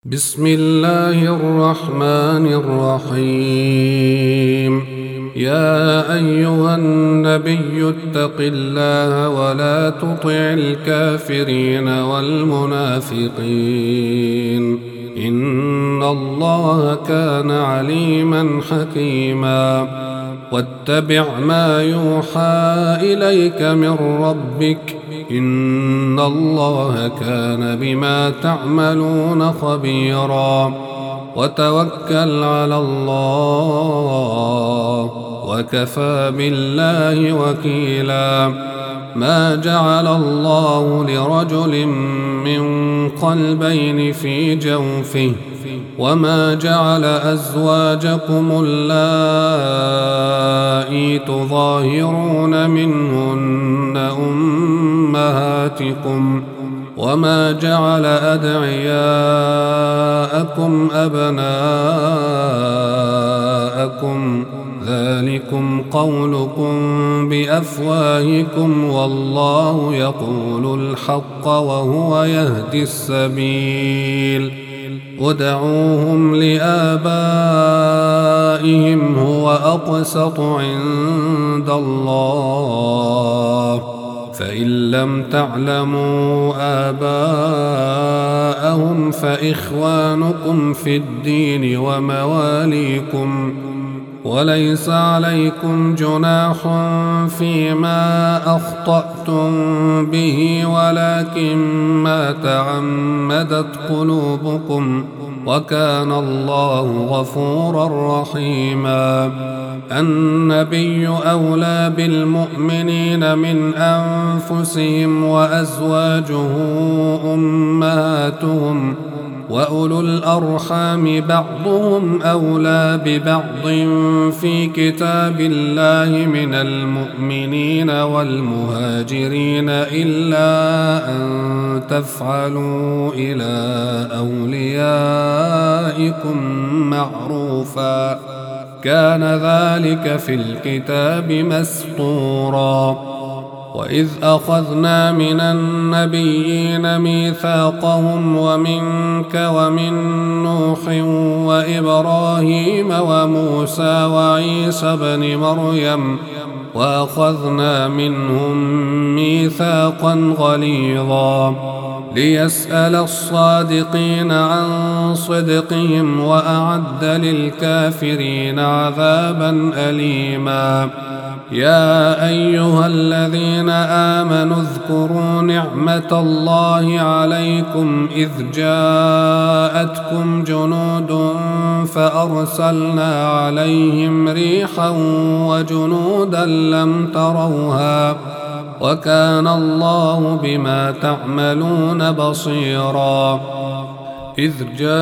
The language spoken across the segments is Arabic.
بسم الله الرحمن الرحيم. يا أيها النبي اتق الله ولا تطع الكافرين والمنافقين، إن الله كان عليما حكيما. واتبع ما يوحى إليك من ربك، إن الله كان بما تعملون خبيرا. وتوكل على الله وكفى بالله وكيلا. ما جعل الله لرجل من قلبين في جوفه، وما جعل أزواجكم اللائي تظاهرون منهن أمهاتكم، وما جعل أدعياءكم أبناءكم، ذلكم قولكم بأفواهكم، والله يقول الحق وهو يهدي السبيل. ادعوهم لآبائهم هو أقسط عند الله، فإن لم تعلموا آباءهم فإخوانكم في الدين ومواليكم، وليس عليكم جناح فيما أخطأتم به، ولكن ما تعمدت قلوبكم، وكان الله غفورا رحيما. النبي أولى بالمؤمنين من أنفسهم، وأزواجه أمهاتهم، وأولو الأرحام بعضهم أولى ببعض في كتاب الله من المؤمنين والمهاجرين، إلا أن تفعلوا إلى أوليائكم معروفا، كان ذلك في الكتاب مسطورا. وإذ أخذنا من النبيين ميثاقهم ومنك ومن نوح وإبراهيم وموسى وعيسى بن مريم، وأخذنا منهم ميثاقا غليظا، ليسأل الصادقين عن صدقهم، وأعد للكافرين عذابا أليما. يا أيها الذين آمنوا اذكروا نعمة الله عليكم إذ جاءتكم جنود فأرسلنا عليهم ريحا وجنودا لم تروها، وكان الله بما تعملون بصيرا. إذ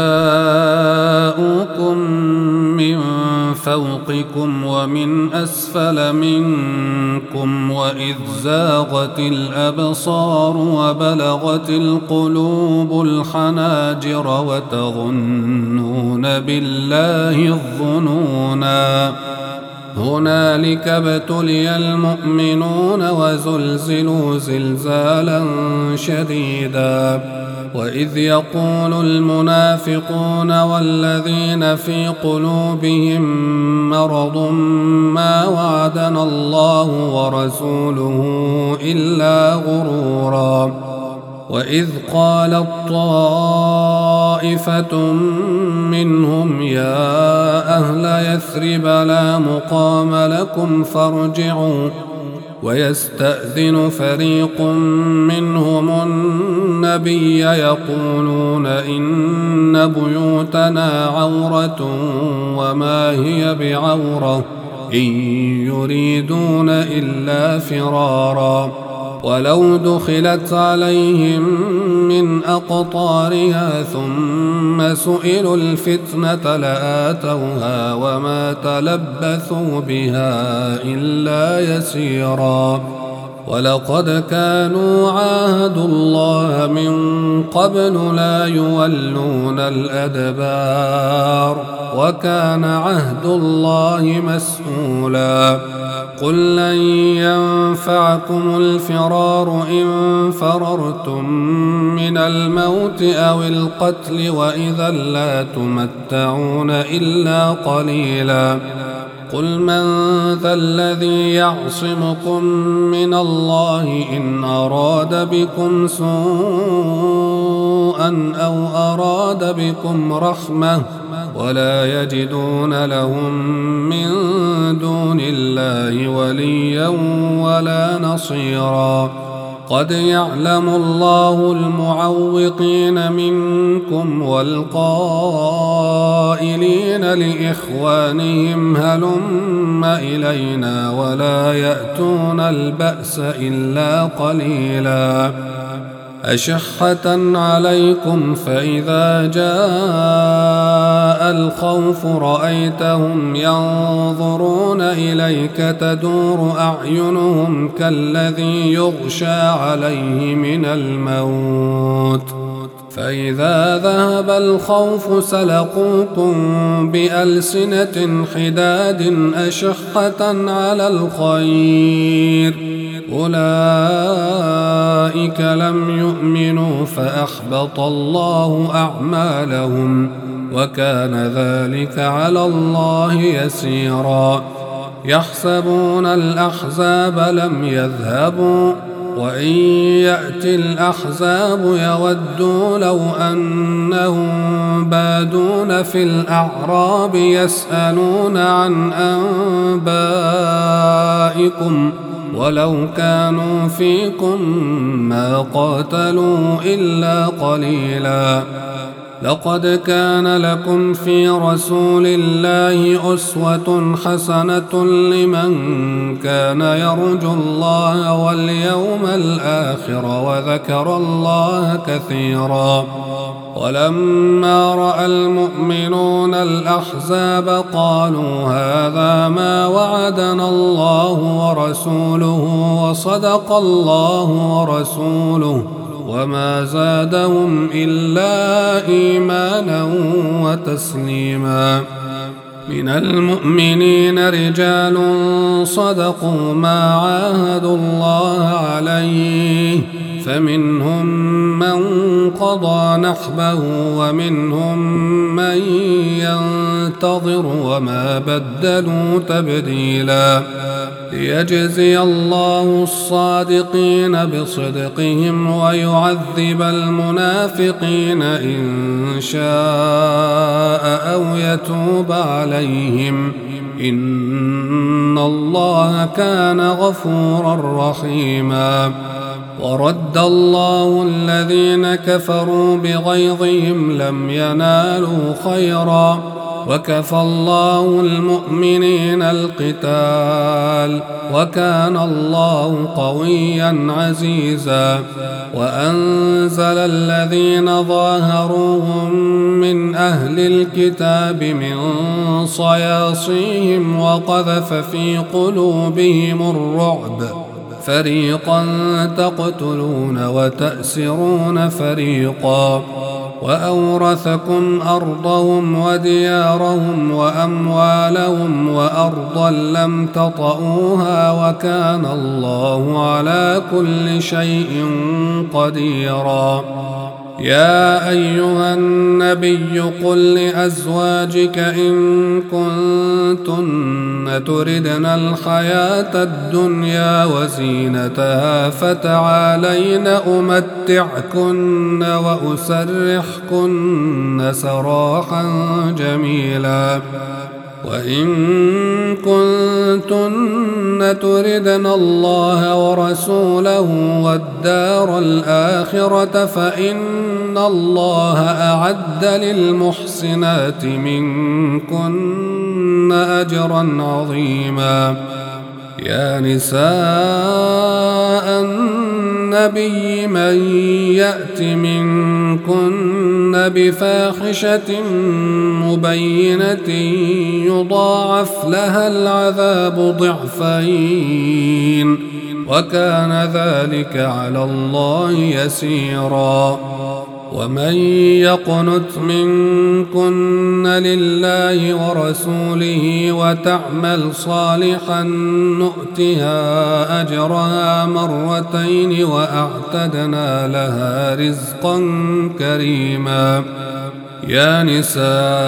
جاءوكم من فوقكم ومن أسفل منكم، وإذ زاغت الأبصار وبلغت القلوب الحناجر، وتظنون بالله الظنونا. هنالك ابتلي المؤمنون وزلزلوا زلزالا شديدا. وإذ يقول المنافقون والذين في قلوبهم مرض ما وعدنا الله ورسوله إلا غرورا. وإذ قالت طائفة منهم يا أهل يثرب لا مقام لكم فارجعوا، ويستأذن فريق منهم النبي يقولون إن بيوتنا عورة وما هي بعورة، إن يريدون إلا فرارا. ولو دخلت عليهم من أقطارها ثم سئلوا الفتنة لآتوها، وما تلبثوا بها إلا يسيرا. ولقد كانوا عاهدوا الله من قبل لا يولون الأدبار، وكان عهد الله مسؤولا. قل لن ينفعكم الفرار إن فررتم من الموت أو القتل وإذا لا تمتعون إلا قليلا قل من ذا الذي يعصمكم من الله إن أراد بكم سوءا أو أراد بكم رحمة ولا يجدون لهم من دون الله وليا ولا نصيرا قد يعلم الله المعوقين منكم والقائلين لإخوانهم هلم إلينا ولا يأتون البأس إلا قليلا أشحة عليكم فإذا جاء الخوف رأيتهم ينظرون إليك تدور أعينهم كالذي يغشى عليه من الموت فإذا ذهب الخوف سلقوكم بألسنة حداد أشحة على الخير أولئك لم يؤمنوا فأحبط الله أعمالهم وكان ذلك على الله يسيرا يحسبون الأحزاب لم يذهبوا وإن يأتي الأحزاب يودوا لو أنهم بادون في الأعراب يسألون عن أنبائكم ولو كانوا فيكم ما قاتلوا إلا قليلا لقد كان لكم في رسول الله أسوة حسنة لمن كان يرجو الله واليوم الآخر وذكر الله كثيرا ولما رأى المؤمنون الأحزاب قالوا هذا ما وعدنا الله ورسوله وصدق الله ورسوله وما زادهم إلا إيمانا وتسليما من المؤمنين رجال صدقوا ما عاهدوا الله عليه فمنهم من قضى نحبه ومنهم من ينتظر وما بدلوا تبديلا ليجزي الله الصادقين بصدقهم ويعذب المنافقين إن شاء أو يتوب عليهم إن الله كان غفورا رحيما ورد الله الذين كفروا بغيظهم لم ينالوا خيرا وكفى الله المؤمنين القتال وكان الله قويا عزيزا وأنزل الذين ظاهروهم من أهل الكتاب من صياصيهم وقذف في قلوبهم الرعب فريقا تقتلون وتأسرون فريقا وأورثكم أرضهم وديارهم وأموالهم وأرضا لم تطئوها وكان الله على كل شيء قديرا يا أيها النبي قل لأزواجك إن كنتن تردن الحياة الدنيا وزينتها فتعالين أمتعكن وأسرحكن سراحا جميلا وإن كنتن تردن الله ورسوله والدار الآخرة فإن الله أعد للمحسنات منكن أجرا عظيما يا نساء النبي من يأت منكن بفاحشة مبينة يضاعف لها العذاب ضعفين وكان ذلك على الله يسيرا ومن يقنت منكن لله ورسوله وتعمل صالحا نؤتها أجرها مرتين وأعتدنا لها رزقا كريما. يا نساء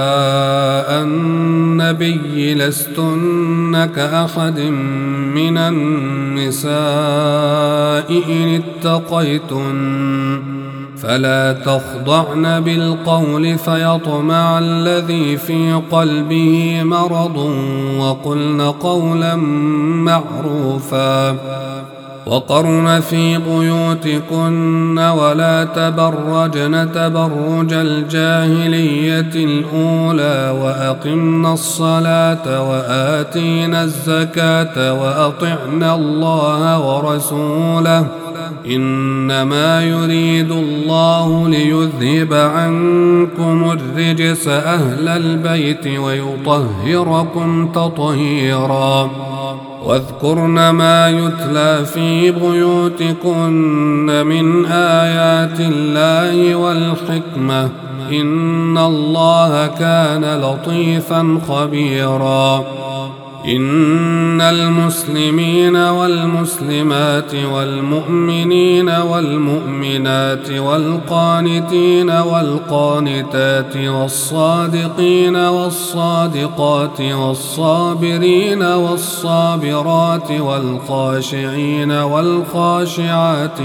النبي لستن كأحد من النساء إن اتقيتن فلا تخضعن بالقول فيطمع الذي في قلبه مرض وقلن قولا معروفا. وقرن في بيوتكن ولا تبرجن تبرج الجاهلية الأولى وأقمن الصلاة وآتينا الزكاة وأطعنا الله ورسوله إنما يريد الله ليذهب عنكم الرجس أهل البيت ويطهركم تطهيرا. واذكرن ما يتلى في بيوتكن من آيات الله والحكمة إن الله كان لطيفا خبيرا. إن المسلمين والمسلمات والمؤمنين والمؤمنات والقانتين والقانتات والصادقين والصادقات والصابرين والصابرات والخاشعين والخاشعات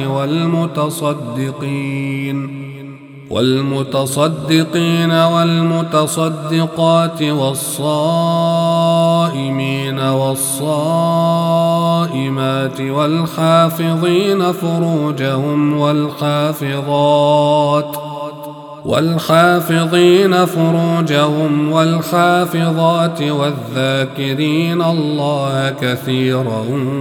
والمتصدقين والمتصدقات والصائمين والصائمات والحافظين فروجهم والحافظات والذاكرين الله كثيرا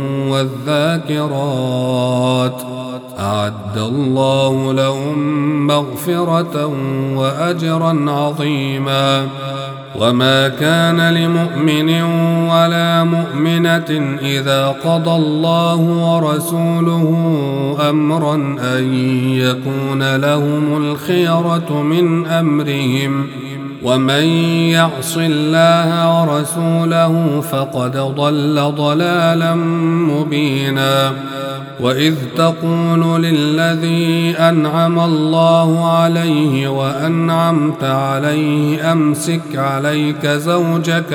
والذاكرات أعد الله لهم مغفرة وأجرا عظيما. وما كان لمؤمن ولا مؤمنة إذا قضى الله ورسوله أمرا أن يكون لهم الخيرة من أمرهم ومن يعص الله ورسوله فقد ضل ضلالا مبينا. وإذ تقول للذي أنعم الله عليه وأنعمت عليه أمسك عليك زوجك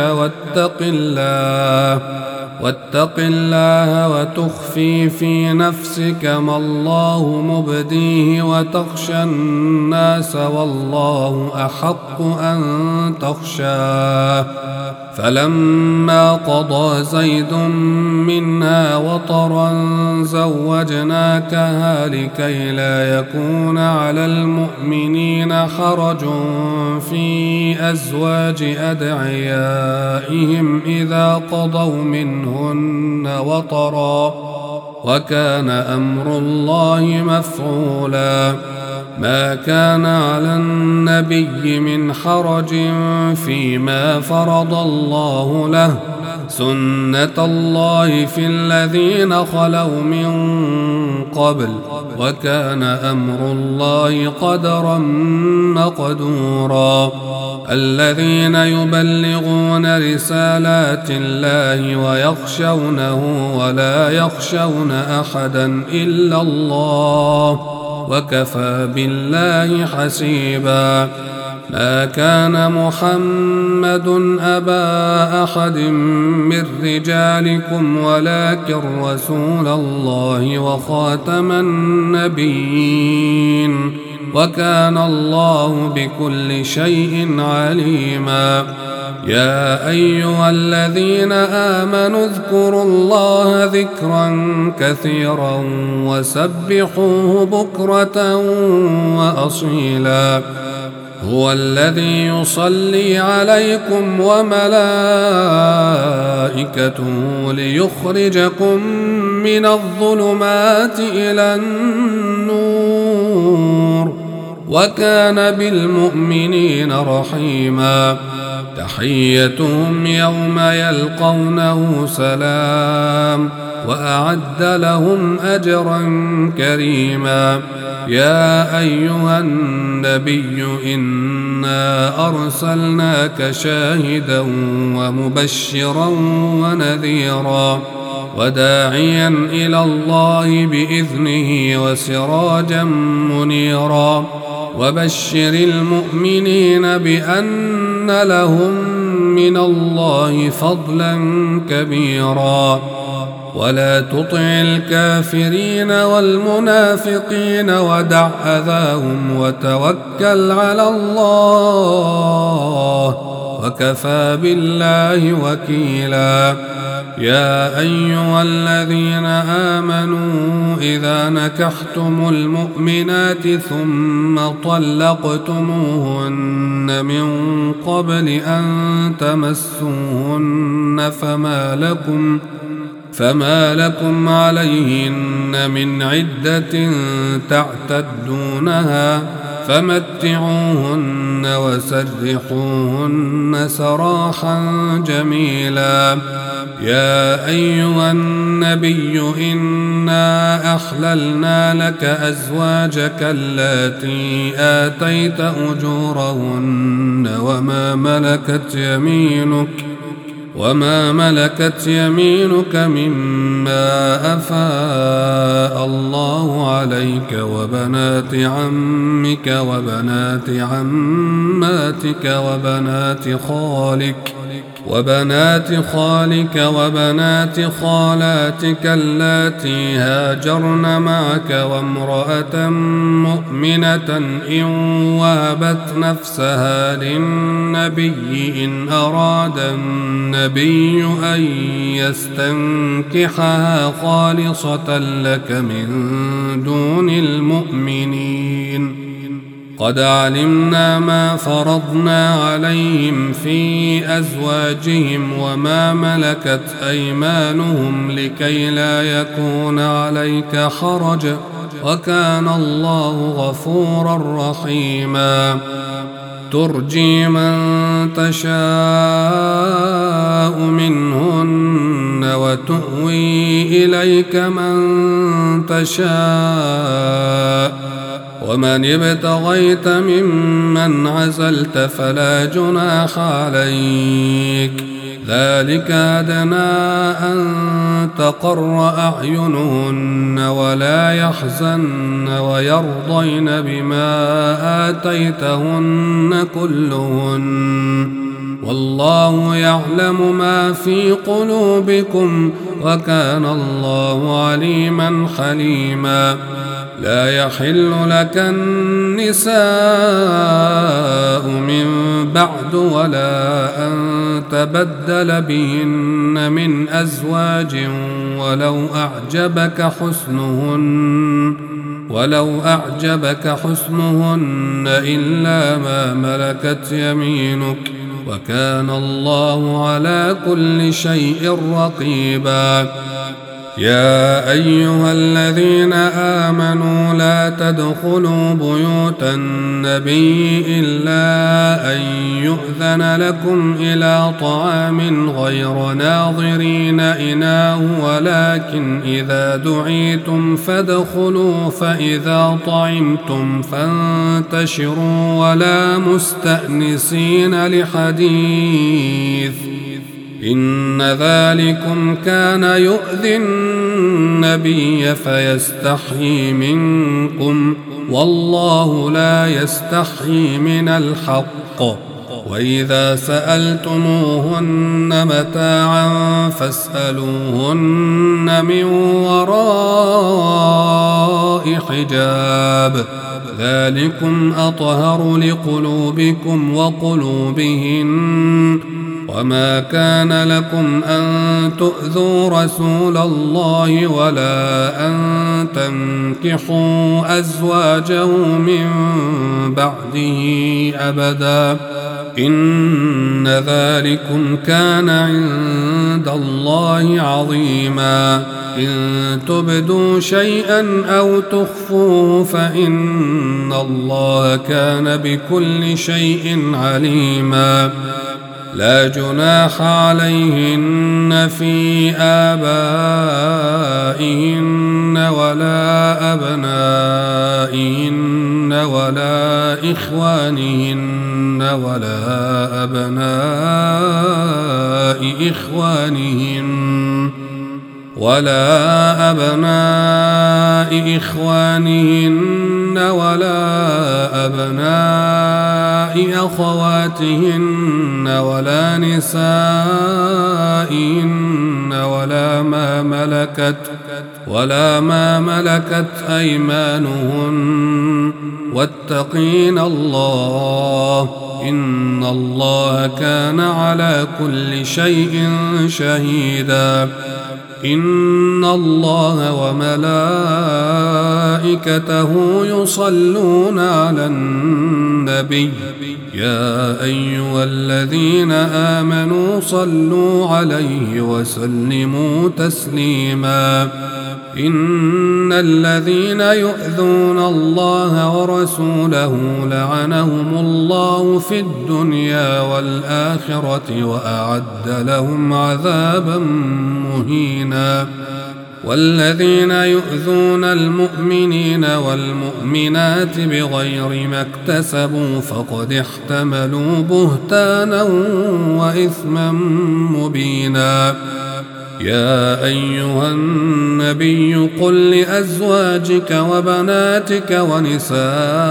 واتق الله وتخفي في نفسك ما الله مبديه وتخشى الناس والله أحق أن تخشاه. فلما قضى زيد منها وطرا زوجناكها لكي لا يكون على المؤمنين حرج في أزواج أدعيائهم إذا قضوا منهن وطرا وكان أمر الله مفعولا. ما كان على النبي من حرج فيما فرض الله له سنة الله في الذين خلوا من قبل وكان أمر الله قدرا مقدورا. الذين يبلغون رسالات الله ويخشونه ولا يخشون أحدا إلا الله وكفى بالله حسيبا. ما كان محمد أبا أحد من رجالكم ولكن رسول الله وخاتم النبيين وكان الله بكل شيء عليما. يا أيها الذين آمنوا اذكروا الله ذكرا كثيرا وسبحوه بكرة وأصيلا. هو الذي يصلي عليكم وملائكته ليخرجكم من الظلمات إلى النور وكان بالمؤمنين رحيما. تحيتهم يوم يلقونه سلام وأعد لهم أجرا كريما. يا أيها النبي إنا أرسلناك شاهدا ومبشرا ونذيرا وداعيا إلى الله بإذنه وسراجا منيرا وبشر المؤمنين بأن لهم من الله فضلا كبيرا ولا تطع الكافرين والمنافقين ودع أذاهم وتوكل على الله وكفى بالله وكيلا يا أيها الذين آمنوا إذا نكحتم المؤمنات ثم طلقتموهن من قبل أن تمسوهن فما لكم عليهن من عدة تعتدونها فمتعوهن وسرحوهن سراحا جميلا يا أيها النبي إنا أحللنا لك أزواجك اللاتي آتيت أجورهن وما ملكت يمينك مما أفاء الله عليك وبنات عمك وبنات عماتك وبنات خالك وبنات خالاتك اللاتي هاجرن معك وامرأة مؤمنة إن وهبت نفسها للنبي إن أراد النبي أن يستنكحها خالصة لك من دون المؤمنين قد علمنا ما فرضنا عليهم في أزواجهم وما ملكت أيمانهم لكي لا يكون عليك حرج وكان الله غفورا رحيما ترجي من تشاء منهن وتؤوي إليك من تشاء ومن ابتغيت ممن عزلت فلا جناح عليك ذلك أدنى أن تقر أعينهن ولا يحزن ويرضين بما آتيتهن كلهن والله يعلم ما في قلوبكم وكان الله عليما حليما لا يحل لك النساء من بعد ولا أن تبدل بهن من أزواج ولو أعجبك حسنهن إلا ما ملكت يمينك وكان الله على كل شيء رقيبا يا أيها الذين آمنوا لا تدخلوا بيوت النبي إلا أن يؤذن لكم إلى طعام غير ناظرين إناه ولكن إذا دعيتم فادخلوا فإذا طعمتم فانتشروا ولا مستأنسين لحديث إن ذلكم كان يؤذي النبي فيستحيي منكم والله لا يستحيي من الحق وإذا سألتموهن متاعا فاسألوهن من وراء حجاب ذلكم أطهر لقلوبكم وقلوبهن وما كان لكم أن تؤذوا رسول الله ولا أن تنكحوا أزواجه من بعده أبدا إن ذلكم كان عند الله عظيما إن تبدوا شيئا أو تخفوه فإن الله كان بكل شيء عليما لا جناح عليهن في آبائهن ولا أبنائهن ولا إخوانهن ولا أبناء إخوانهن ولا أبناء أخواتهن ولا نسائهن ولا ما ملكت أيمانهن واتقين الله إن الله كان على كل شيء شهيدا إن الله وملائكته يصلون على النبي يا أيها الذين آمنوا صلوا عليه وسلموا تسليما إن الذين يؤذون الله ورسوله لعنهم الله في الدنيا والآخرة وأعد لهم عذابا مهينا والذين يؤذون المؤمنين والمؤمنات بغير ما اكتسبوا فقد احتملوا بهتانا وإثما مبينا يا أيها النبي قل لأزواجك وبناتك ونساء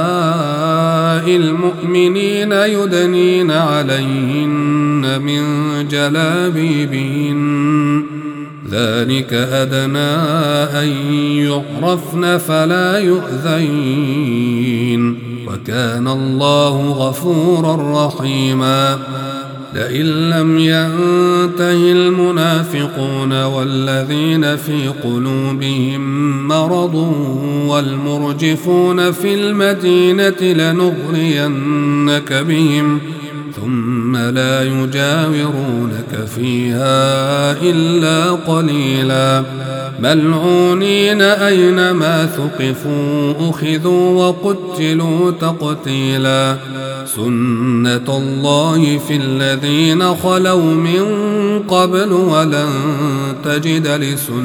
المؤمنين يدنين عليهن من جلابيبهن ذلك أدنى أن يعرفن فلا يؤذين وكان الله غفورا رحيما لئن لم ينته المنافقون والذين في قلوبهم مرض والمرجفون في المدينة لنغرينك بهم ثم لا يجاورونك فيها إلا قليلا ملعونين أينما ثقفوا أخذوا وقتلوا تقتيلا سنة الله في الذين خلوا من قبل ولن تجد لسنة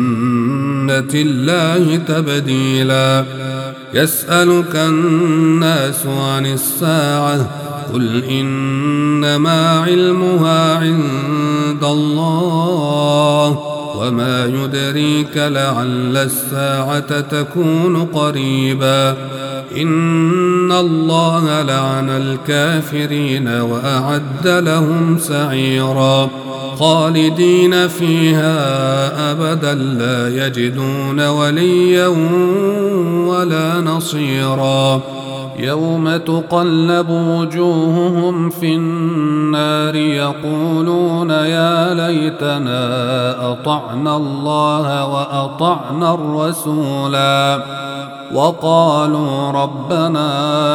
الله تبديلا يسألك الناس عن الساعة قل إنما علمها عند الله وما يدريك لعل الساعة تكون قريبا إن الله لعن الكافرين وأعد لهم سعيرا خالدين فيها أبدا لا يجدون وليا ولا نصيرا يوم تقلب وجوههم في النار يقولون يا ليتنا أطعنا الله وأطعنا الرسولا وقالوا ربنا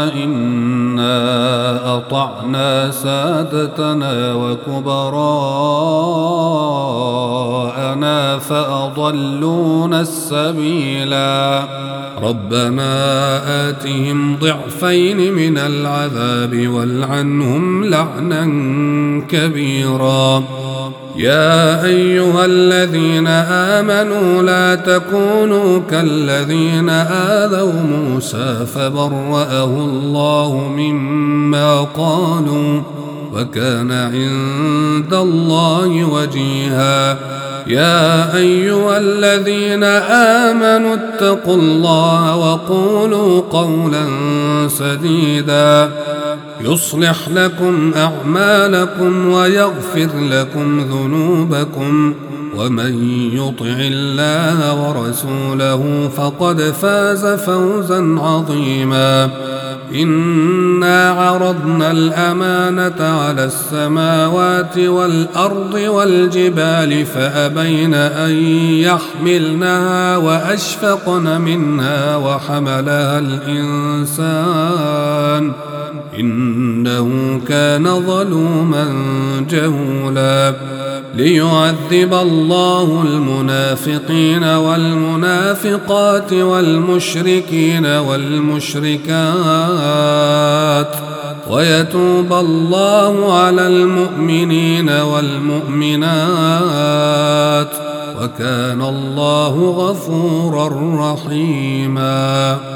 إنا أطعنا سادتنا وكبراءنا فأضلونا السبيلا ربنا آتهم ضعفين من العذاب والعنهم لعنا كبيرا يا أيها الذين آمنوا لا تكونوا كالذين آذوا موسى فبرأه الله مما قالوا وكان عند الله وجيها يا أيها الذين آمنوا اتقوا الله وقولوا قولا سديدا يصلح لكم أعمالكم ويغفر لكم ذنوبكم ومن يطع الله ورسوله فقد فاز فوزا عظيما إنا عرضنا الأمانة على السماوات والأرض والجبال فأبين أن يحملنها وأشفقن منها وحملها الإنسان إنه كان ظلوما جهولا ليعذب الله المنافقين والمنافقات والمشركين والمشركات ويتوب الله على المؤمنين والمؤمنات وكان الله غفورا رحيما.